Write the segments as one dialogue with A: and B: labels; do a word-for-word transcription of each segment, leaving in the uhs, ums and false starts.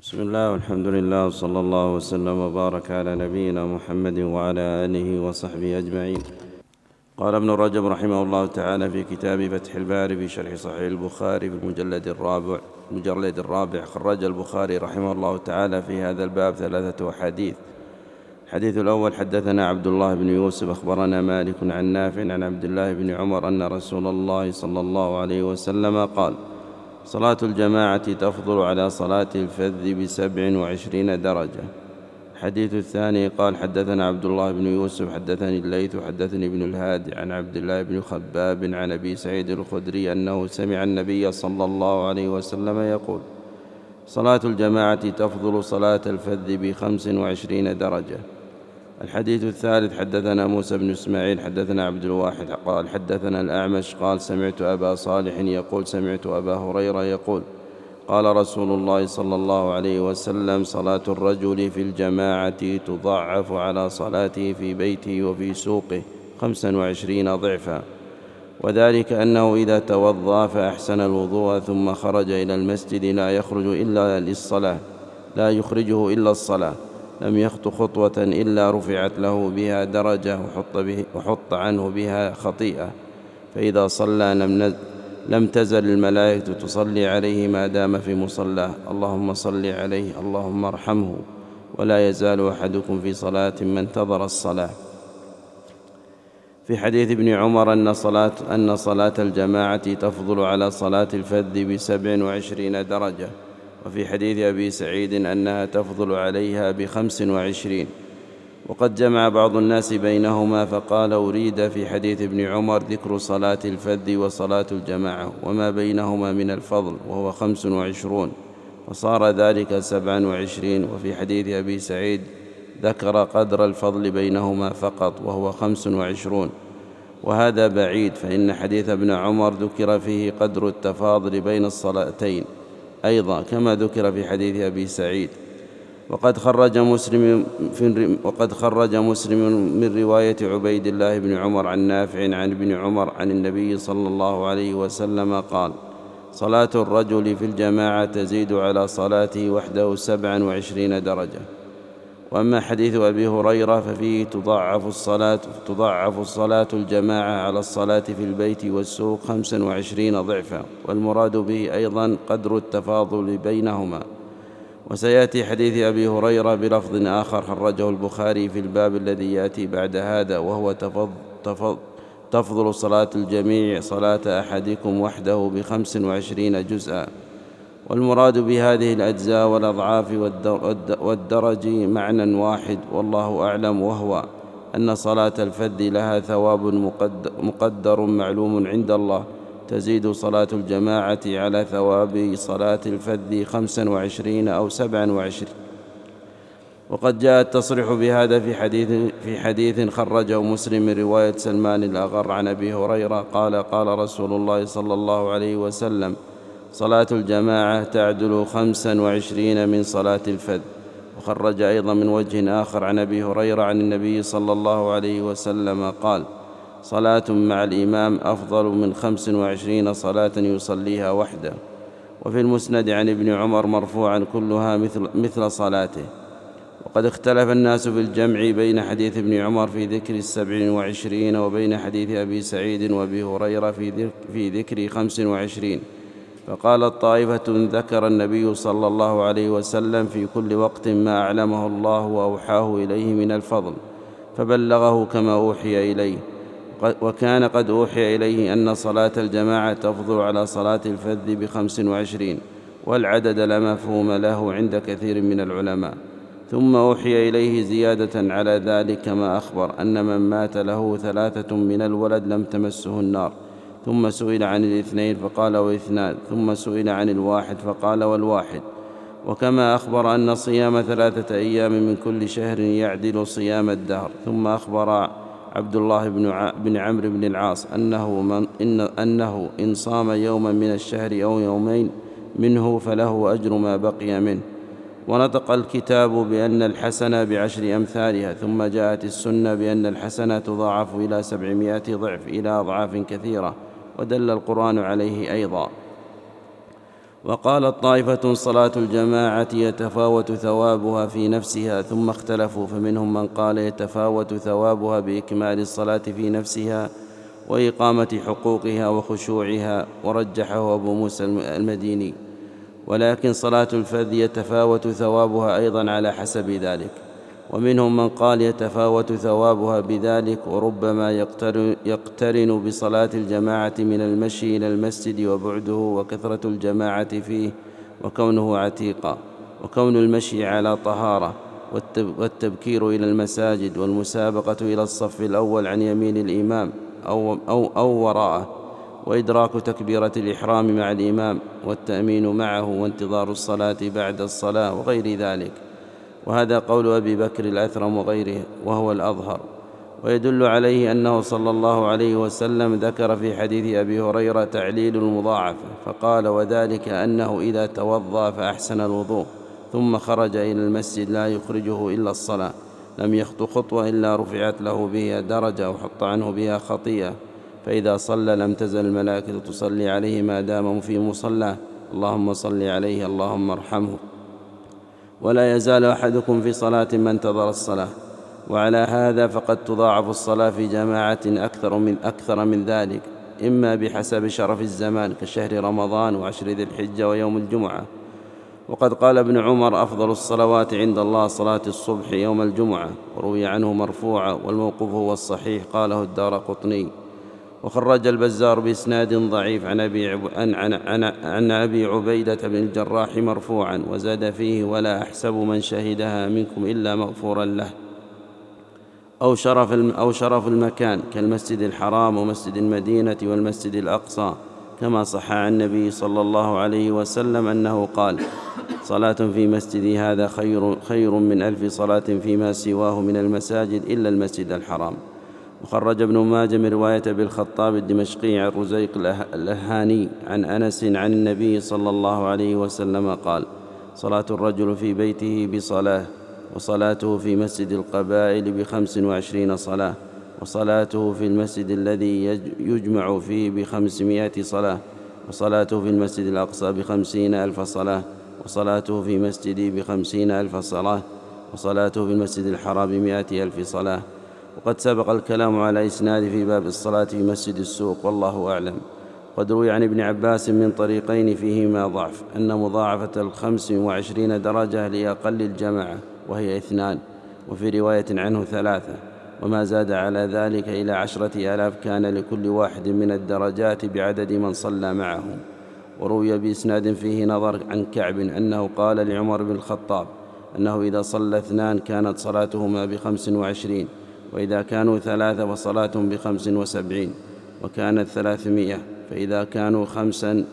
A: بسم الله والحمد لله وصلى الله وسلم وبارك على نبينا محمد وعلى آله وصحبه أجمعين. قال ابن رجب رحمه الله تعالى في كتاب فتح الباري في شرح صحيح البخاري في المجلد الرابع المجلد الرابع خرج البخاري رحمه الله تعالى في هذا الباب ثلاثة أحاديث. الحديث الأول: حدثنا عبد الله بن يوسف أخبرنا مالك عن نافع عن عبد الله بن عمر أن رسول الله صلى الله عليه وسلم قال: صلاة الجماعة تفضل على صلاة الفذ بسبع وعشرين درجة. الحديث الثاني: قال: حدثنا عبد الله بن يوسف حدثني الليث حدثني ابن الهادي عن عبد الله بن خباب عن أبي سعيد الخدري أنه سمع النبي صلى الله عليه وسلم يقول: صلاة الجماعة تفضل صلاة الفذ بخمس وعشرين درجة. الحديث الثالث: حدثنا موسى بن إسماعيل حدثنا عبد الواحد قال: حدثنا الأعمش قال: سمعت أبا صالح يقول: سمعت أبا هريرة يقول: قال رسول الله صلى الله عليه وسلم: صلاة الرجل في الجماعة تضاعف على صلاته في بيته وفي سوقه خمسا وعشرين ضعفا، وذلك أنه إذا توضأ فأحسن الوضوء ثم خرج إلى المسجد لا يخرج إلا للصلاة لا يخرجه إلا الصلاة لم يخط خطوة إلا رفعت له بها درجة وحط, به وحط عنه بها خطيئة، فإذا صلى لم, لم تزل الملائكة تصلي عليه ما دام في مصلاه: اللهم صل عليه اللهم ارحمه. ولا يزال أحدكم في صلاة ما انتظر الصلاة. في حديث ابن عمر أن صلاة, أن صلاة الجماعة تفضل على صلاة الفذ بسبع وعشرين درجة. وفي حديث أبي سعيد أنها تفضل عليها بخمس وعشرين. وقد جمع بعض الناس بينهما فقال: أريد في حديث ابن عمر ذكر صلاة الفذ وصلاة الجماعة وما بينهما من الفضل وهو خمس وعشرون، فصار ذلك سبعا وعشرين. وفي حديث أبي سعيد ذكر قدر الفضل بينهما فقط وهو خمس وعشرون، وهذا بعيد، فإن حديث ابن عمر ذكر فيه قدر التفاضل بين الصلاتين أيضا كما ذكر في حديث أبي سعيد. وقد خرج مسلم في وقد خرج مسلم من رواية عبيد الله بن عمر عن نافع عن ابن عمر عن النبي صلى الله عليه وسلم قال: صلاة الرجل في الجماعة تزيد على صلاته وحده سبعا وعشرين درجة. وأما حديث أبي هريرة ففيه تضاعف الصلاة تضاعف الصلاة الجماعة على الصلاة في البيت والسوق خمسا وعشرين ضعفا، والمراد به أيضا قدر التفاضل بينهما. وسيأتي حديث أبي هريرة بلفظ آخر خرجه البخاري في الباب الذي يأتي بعد هذا، وهو تفضل, تفضل, تفضل صلاة الجميع صلاة أحدكم وحده بخمس وعشرين جزءا. والمراد بهذه الأجزاء والأضعاف والدرج معنى واحد والله أعلم، وهو أن صلاة الفذ لها ثواب مقدر معلوم عند الله تزيد صلاة الجماعة على ثواب صلاة الفذ خمسا وعشرين أو سبعا وعشرين. وقد جاء التصريح بهذا في حديث, في حديث خرجه مسلم من رواية سلمان الأغر عن أبي هريرة قال: قال رسول الله صلى الله عليه وسلم: صلاة الجماعة تعدل خمسا وعشرين من صلاة الفذ. وخرج أيضا من وجه آخر عن أبي هريرة عن النبي صلى الله عليه وسلم قال: صلاة مع الإمام أفضل من خمس وعشرين صلاة يصليها وحده. وفي المسند عن ابن عمر مرفوعا: كلها مثل, مثل صلاته. وقد اختلف الناس بالجمع بين حديث ابن عمر في ذكر السبع وعشرين وبين حديث أبي سعيد وأبي هريرة في ذكر خمس وعشرين، فقالت طائفة: ذكر النبي صلى الله عليه وسلم في كل وقت ما أعلمه الله وأوحاه إليه من الفضل فبلغه كما أوحي إليه، وكان قد أوحي إليه أن صلاة الجماعة تفضل على صلاة الفذ بخمس وعشرين، والعدد لا مفهوم له عند كثير من العلماء. ثم أوحي إليه زيادة على ذلك كما أخبر أن من مات له ثلاثة من الولد لم تمسه النار. ثم سئل عن الاثنين فقال: واثنان. ثم سئل عن الواحد فقال: والواحد. وكما أخبر أن صيام ثلاثة أيام من كل شهر يعدل صيام الدهر. ثم أخبر عبد الله بن عمرو بن العاص أنه, من إن, أنه إن صام يوما من الشهر أو يومين منه فله أجر ما بقي منه. ونطق الكتاب بأن الحسنة بعشر أمثالها. ثم جاءت السنة بأن الحسنة تضاعف إلى سبعمائة ضعف إلى أضعاف كثيرة، ودل القرآن عليه أيضا. وقالت طائفة صلاة الجماعة يتفاوت ثوابها في نفسها، ثم اختلفوا، فمنهم من قال يتفاوت ثوابها بإكمال الصلاة في نفسها وإقامة حقوقها وخشوعها، ورجحه أبو موسى المديني. ولكن صلاة الفذ يتفاوت ثوابها أيضا على حسب ذلك. ومنهم من قال يتفاوت ثوابها بذلك، وربما يقترن بصلاة الجماعة من المشي إلى المسجد وبعده وكثرة الجماعة فيه وكونه عتيقا، وكون المشي على طهارة، والتبكير إلى المساجد، والمسابقة إلى الصف الأول عن يمين الإمام أو, أو, أو وراءه، وإدراك تكبيرة الإحرام مع الإمام، والتأمين معه، وانتظار الصلاة بعد الصلاة، وغير ذلك. وهذا قول أبي بكر الأثرم وغيره، وهو الأظهر. ويدل عليه أنه صلى الله عليه وسلم ذكر في حديث أبي هريرة تعليل المضاعفة، فقال: وذلك أنه إذا توضأ فأحسن الوضوء ثم خرج إلى المسجد لا يخرجه إلا الصلاة، لم يخط خطوة إلا رفعت له بها درجة أو حط عنه بها خطيئة، فإذا صلى لم تزل الملائكة تصلي عليه ما دام في مصلاه، اللهم صل عليه اللهم ارحمه. ولا يزال أحدكم في صلاة ما انتظر الصلاة. وعلى هذا فقد تضاعف الصلاة في جماعة أكثر من, أكثر من ذلك، إما بحسب شرف الزمان كشهر رمضان وعشر ذي الحجة ويوم الجمعة. وقد قال ابن عمر: أفضل الصلوات عند الله صلاة الصبح يوم الجمعة، وروي عنه مرفوعا، والموقوف هو الصحيح، قاله الدارقطني. وخرج البزار بإسناد ضعيف عن أبي, عن, عن, عن, عن أبي عبيدة بن الجراح مرفوعا، وزاد فيه: ولا أحسب من شهدها منكم إلا مغفورا له، أو شرف, أو شرف المكان كالمسجد الحرام ومسجد المدينة والمسجد الأقصى، كما صح عن النبي صلى الله عليه وسلم أنه قال: صلاة في مسجدي هذا خير, خير من ألف صلاة فيما سواه من المساجد إلا المسجد الحرام. وخرج ابن ماجه من رواية أبي الخطاب الدمشقي عن رزيق الأهاني عن أنس عن النبي صلى الله عليه وسلم قال: صلاة الرجل في بيته بصلاة، وصلاته في مسجد القبائل بخمس وعشرين صلاة، وصلاته في المسجد الذي يجمع فيه بخمسمائة صلاة، وصلاته في المسجد الأقصى بخمسين ألف صلاة، وصلاته في مسجدي بخمسين ألف صلاة، وصلاته في المسجد الحرام بمائة ألف صلاة. وقد سبق الكلام على إسناد في باب الصلاة في مسجد السوق، والله أعلم. قد روي عن ابن عباس من طريقين فيهما ضعف، أن مضاعفة الخمس وعشرين درجة لأقل الجماعة وهي اثنان، وفي رواية عنه ثلاثة، وما زاد على ذلك إلى عشرة آلاف كان لكل واحد من الدرجات بعدد من صلى معهم. وروي بإسناد فيه نظر عن كعب أنه قال لعمر بن الخطاب أنه إذا صلى اثنان كانت صلاتهما بخمس وعشرين، وإذا كانوا ثلاثة فصلاتهم بخمس وسبعين، وكانت ثلاثمائة، فإذا كانوا خمسا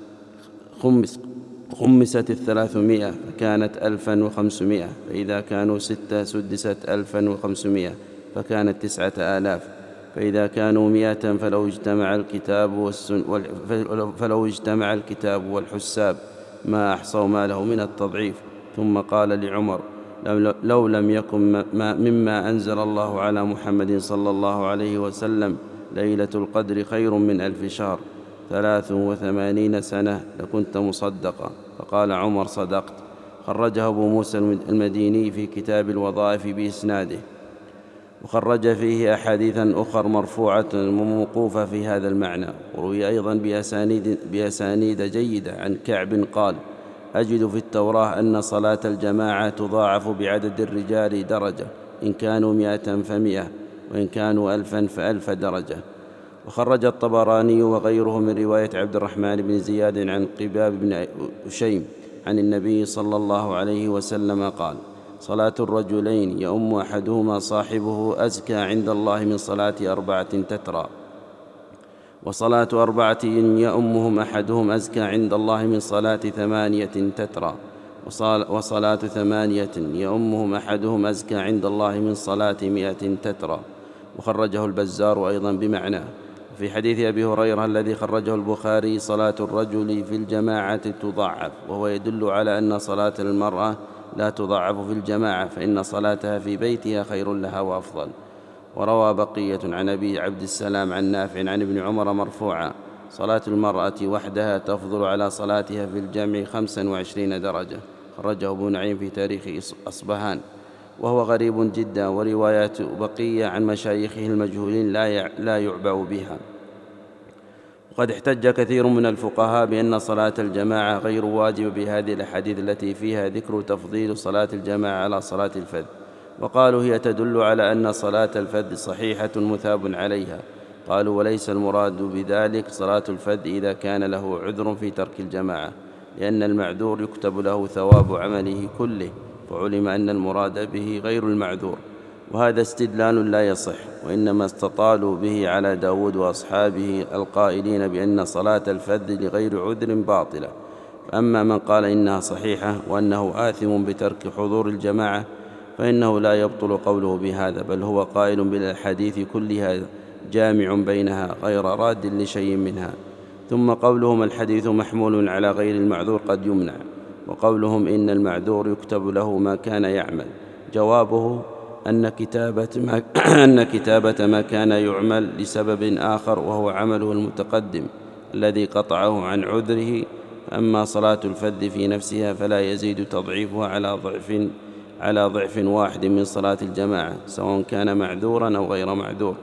A: خمس خمست الثلاثمائة فكانت ألفا وخمسمائة، فإذا كانوا ستة سدست ألفا وخمسمائة فكانت تسعة آلاف، فإذا كانوا مئة فلو اجتمع الكتاب والسن فلو اجتمع الكتاب والحساب ما أحصوا ما له من التضعيف. ثم قال لعمر: لو لم يكن مما أنزل الله على محمد صلى الله عليه وسلم ليلة القدر خير من ألف شهر ثلاث وثمانين سنة لكنت مصدقا. فقال عمر: صدقت. خرجه أبو موسى المديني في كتاب الوظائف بإسناده. وخرج فيه أحاديثا أخر مرفوعة وموقوفة في هذا المعنى، وروي أيضا بأسانيد, بأسانيد جيدة عن كعب قال: أجد في التوراة أن صلاة الجماعة تضاعف بعدد الرجال درجة، إن كانوا مئة فمئة، وإن كانوا ألفا فألف درجة. وخرج الطبراني وغيره من رواية عبد الرحمن بن زياد عن قباب بن أشيم عن النبي صلى الله عليه وسلم قال: صلاة الرجلين يؤم أحدهما صاحبه أزكى عند الله من صلاة أربعة تترى، وصلاة أربعة يؤمهم أحدهم أزكى عند الله من صلاة ثمانية تترى، وصلاة ثمانية يؤمهم أحدهم أزكى عند الله من صلاة مئة تترى. وخرجه البزار أيضا بمعناه. في حديث أبي هريرة الذي خرجه البخاري: صلاة الرجل في الجماعة تضاعف، وهو يدل على أن صلاة المرأة لا تضاعف في الجماعة، فإن صلاتها في بيتها خير لها وأفضل. وروى بقية عن أبي عبد السلام عن نافع عن ابن عمر مرفوعا: صلاة المرأة وحدها تفضل على صلاتها في الجمع خمسا وعشرين درجة. خرجه أبو نعيم في تاريخ أصبهان، وهو غريب جدا، وروايات بقية عن مشايخه المجهولين لا يعبأ بها. وقد احتج كثير من الفقهاء بأن صلاة الجماعة غير واجبة بهذه الأحاديث التي فيها ذكر تفضيل صلاة الجماعة على صلاة الفذ، وقالوا هي تدل على أن صلاة الفذ صحيحة مثاب عليها. قالوا وليس المراد بذلك صلاة الفذ إذا كان له عذر في ترك الجماعة، لأن المعذور يكتب له ثواب عمله كله، فعلم أن المراد به غير المعذور، وهذا استدلال لا يصح، وإنما استطالوا به على داود وأصحابه القائلين بأن صلاة الفذ لغير عذر باطلة. فأما من قال إنها صحيحة وأنه آثم بترك حضور الجماعة فإنه لا يبطل قوله بهذا، بل هو قائل بالحديث كلها جامع بينها غير راد لشيء منها. ثم قولهم الحديث محمول على غير المعذور قد يمنع، وقولهم إن المعذور يكتب له ما كان يعمل، جوابه أن كتابة ما, أن كتابة ما كان يعمل لسبب آخر وهو عمله المتقدم الذي قطعه عن عذره. أما صلاة الفذ في نفسها فلا يزيد تضعيفها على ضعف على ضعف واحد من صلاة الجماعة، سواء كان معذورا أو غير معذور.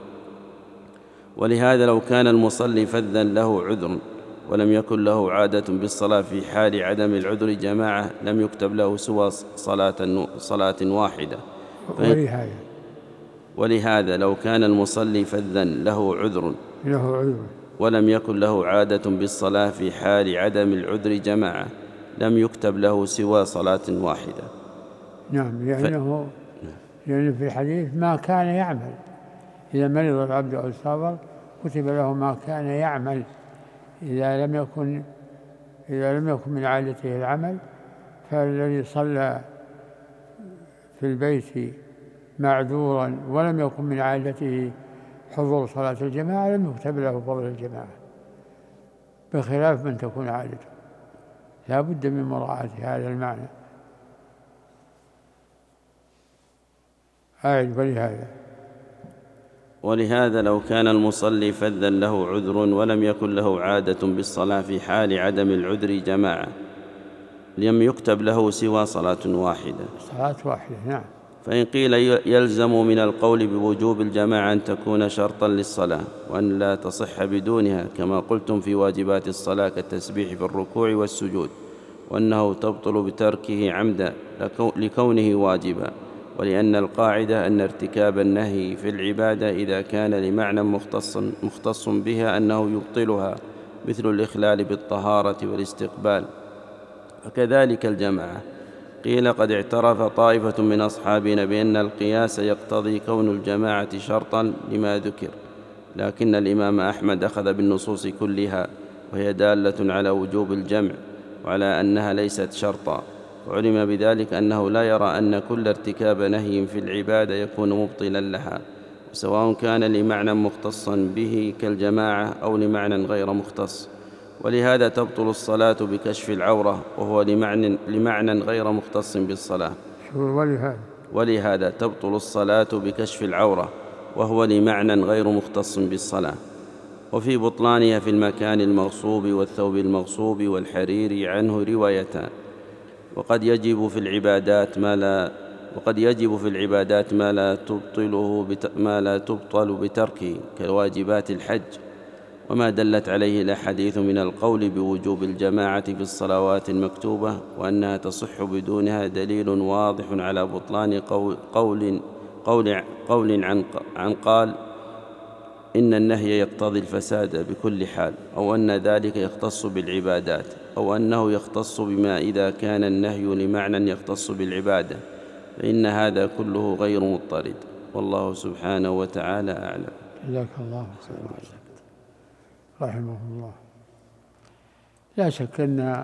A: ولهذا لو كان المصلي فذا له عذر ولم يكن له عادة بالصلاة في حال عدم العذر جماعة لم يكتب له سوى صلاة, صلاة واحدة.
B: ولهذا
A: ولهذا لو كان المصلي فذا له عذر
B: له عذر
A: ولم يكن له عادة بالصلاة في حال عدم العذر جماعة لم يكتب له سوى صلاة واحدة.
B: نعم، لأنه ف... لأنه في الحديث ما كان يعمل، إذا مرض العبد أو سافر كتب له ما كان يعمل، إذا لم يكن إذا لم يكن من عادته العمل، فالذي صلى في البيت معذورا ولم يكن من عادته حضور صلاة الجماعة لم يكتب له فضل الجماعة، بخلاف من تكون عادته. لا بد من مراعاة هذا المعنى. أعد ولهذا
A: ولهذا لو كان المصلي فذا له عذر ولم يكن له عادة بالصلاة في حال عدم العذر جماعة لم يكتب له سوى صلاة واحدة.
B: صلاة واحدة، نعم.
A: فإن قيل يلزم من القول بوجوب الجماعة أن تكون شرطا للصلاة وأن لا تصح بدونها، كما قلتم في واجبات الصلاة كالتسبيح في الركوع والسجود، وأنه تبطل بتركه عمدا لكونه واجبا، ولأن القاعدة أن ارتكاب النهي في العبادة إذا كان لمعنى مختص, مختص بها أنه يبطلها، مثل الإخلال بالطهارة والاستقبال. فكذلك الجماعة. قيل قد اعترف طائفة من أصحابنا بأن القياس يقتضي كون الجماعة شرطا لما ذكر، لكن الإمام أحمد أخذ بالنصوص كلها وهي دالة على وجوب الجمع وعلى أنها ليست شرطا، وعلم بذلك أنه لا يرى أن كل ارتكاب نهي في العبادة يكون مبطلا لها، سواء كان لمعنى مختصا به كالجماعة أو لمعنى غير مختص. ولهذا تبطل الصلاة بكشف العورة وهو لمعنى, لمعنى غير مختص بالصلاة.
B: ولهذا
A: ولهذا تبطل الصلاة بكشف العورة وهو لمعنى غير مختص بالصلاة. وفي بطلانها في المكان المغصوب والثوب المغصوب والحرير عنه روايتان. وقد يجب في العبادات ما لا وقد يجب في العبادات ما لا تبطله بت... ما لا تبطل بتركه كواجبات الحج، وما دلت عليه الأحاديث من القول بوجوب الجماعة في الصلوات المكتوبة وأنها تصح بدونها دليل واضح على بطلان قول قول قول, قول عن عن قال إن النهي يقتضي الفساد بكل حال، أو أن ذلك يختص بالعبادات، أو أنه يختص بما إذا كان النهي لمعنى يختص بالعبادة، فإن هذا كله غير مضطرد، والله سبحانه وتعالى أعلم.
B: جزاك الله خيرا رحمه الله. لا شك أن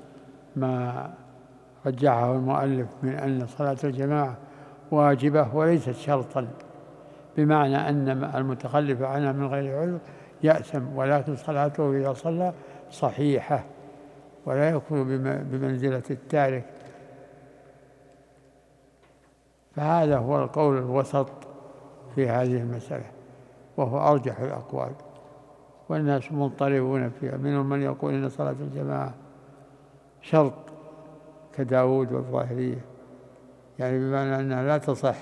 B: ما رجعه المؤلف من أن صلاة الجماعة واجبة وليست شرطا، بمعنى أن المتخلف عنها من غير عذر يأثم، ولكن صلاته إذا صلى صحيحة ولا يكون بمنزلة التارك. فهذا هو القول الوسط في هذه المسألة، وهو أرجح الأقوال. والناس مضطربون فيها، منهم من يقول إن صلاة الجماعة شرط كداود والظاهرية، يعني بمعنى أنها لا تصح،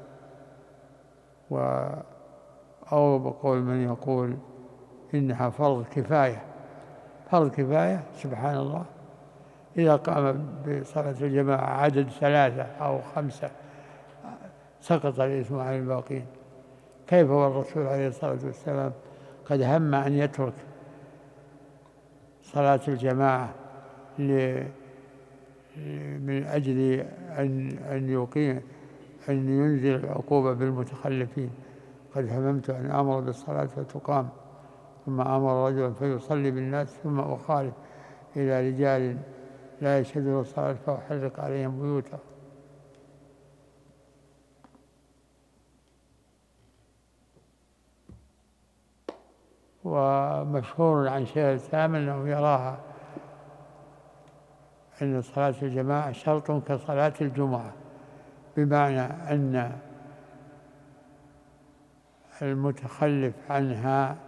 B: و أو بقول من يقول إنها فرض كفاية. فرض كفاية سبحان الله، إذا قام بصلاة الجماعة عدد ثلاثة أو خمسة سقط الإثم عن الباقين. كيف والرسول عليه الصلاة والسلام قد هم أن يترك صلاة الجماعة من أجل أن أن يقيم أن ينزل العقوبة بالمتخلفين. قد هممت أن أمر بالصلاة فتقام، ثم أمر رجلا فيصلي بالناس، ثم أخالف إلى رجال لا يشهدون الصلاة فأحرق عليهم بيوتهم. ومشهور عن شيخ الإسلام أنه يراها أن صلاة الجماعة شرط كصلاة الجمعة، بمعنى أن المتخلف عنها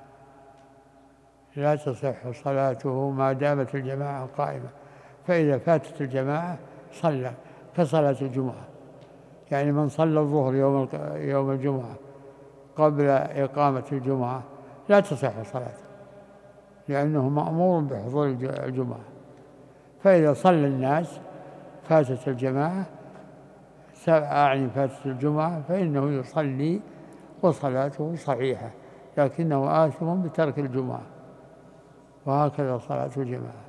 B: لا تصح صلاته ما دامت الجماعة قائمة، فإذا فاتت الجماعة صلى كصلاة الجمعة. يعني من صلى الظهر يوم يوم الجمعة قبل إقامة الجمعة لا تصح صلاته، لأنه مأمور بحضور الجمعة. فإذا صلى الناس فاتت الجماعة أعني فاتت الجمعة فإنه يصلي وصلاته صحيحة، لكنه آثم بترك الجمعة. وهكذا صلاة الجماعة.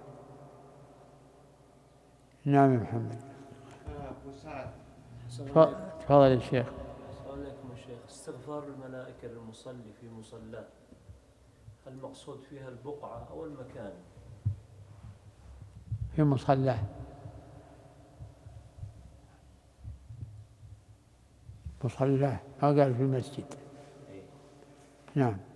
B: نعم يا محمد. تفضل يا شيخ.
C: السلام عليكم يا شيخ. استغفار الملائكة للمصلي في مصلاه، المقصود فيها البقعة أو المكان؟
B: في مصلاه. مصلاه ما قال في المسجد. نعم.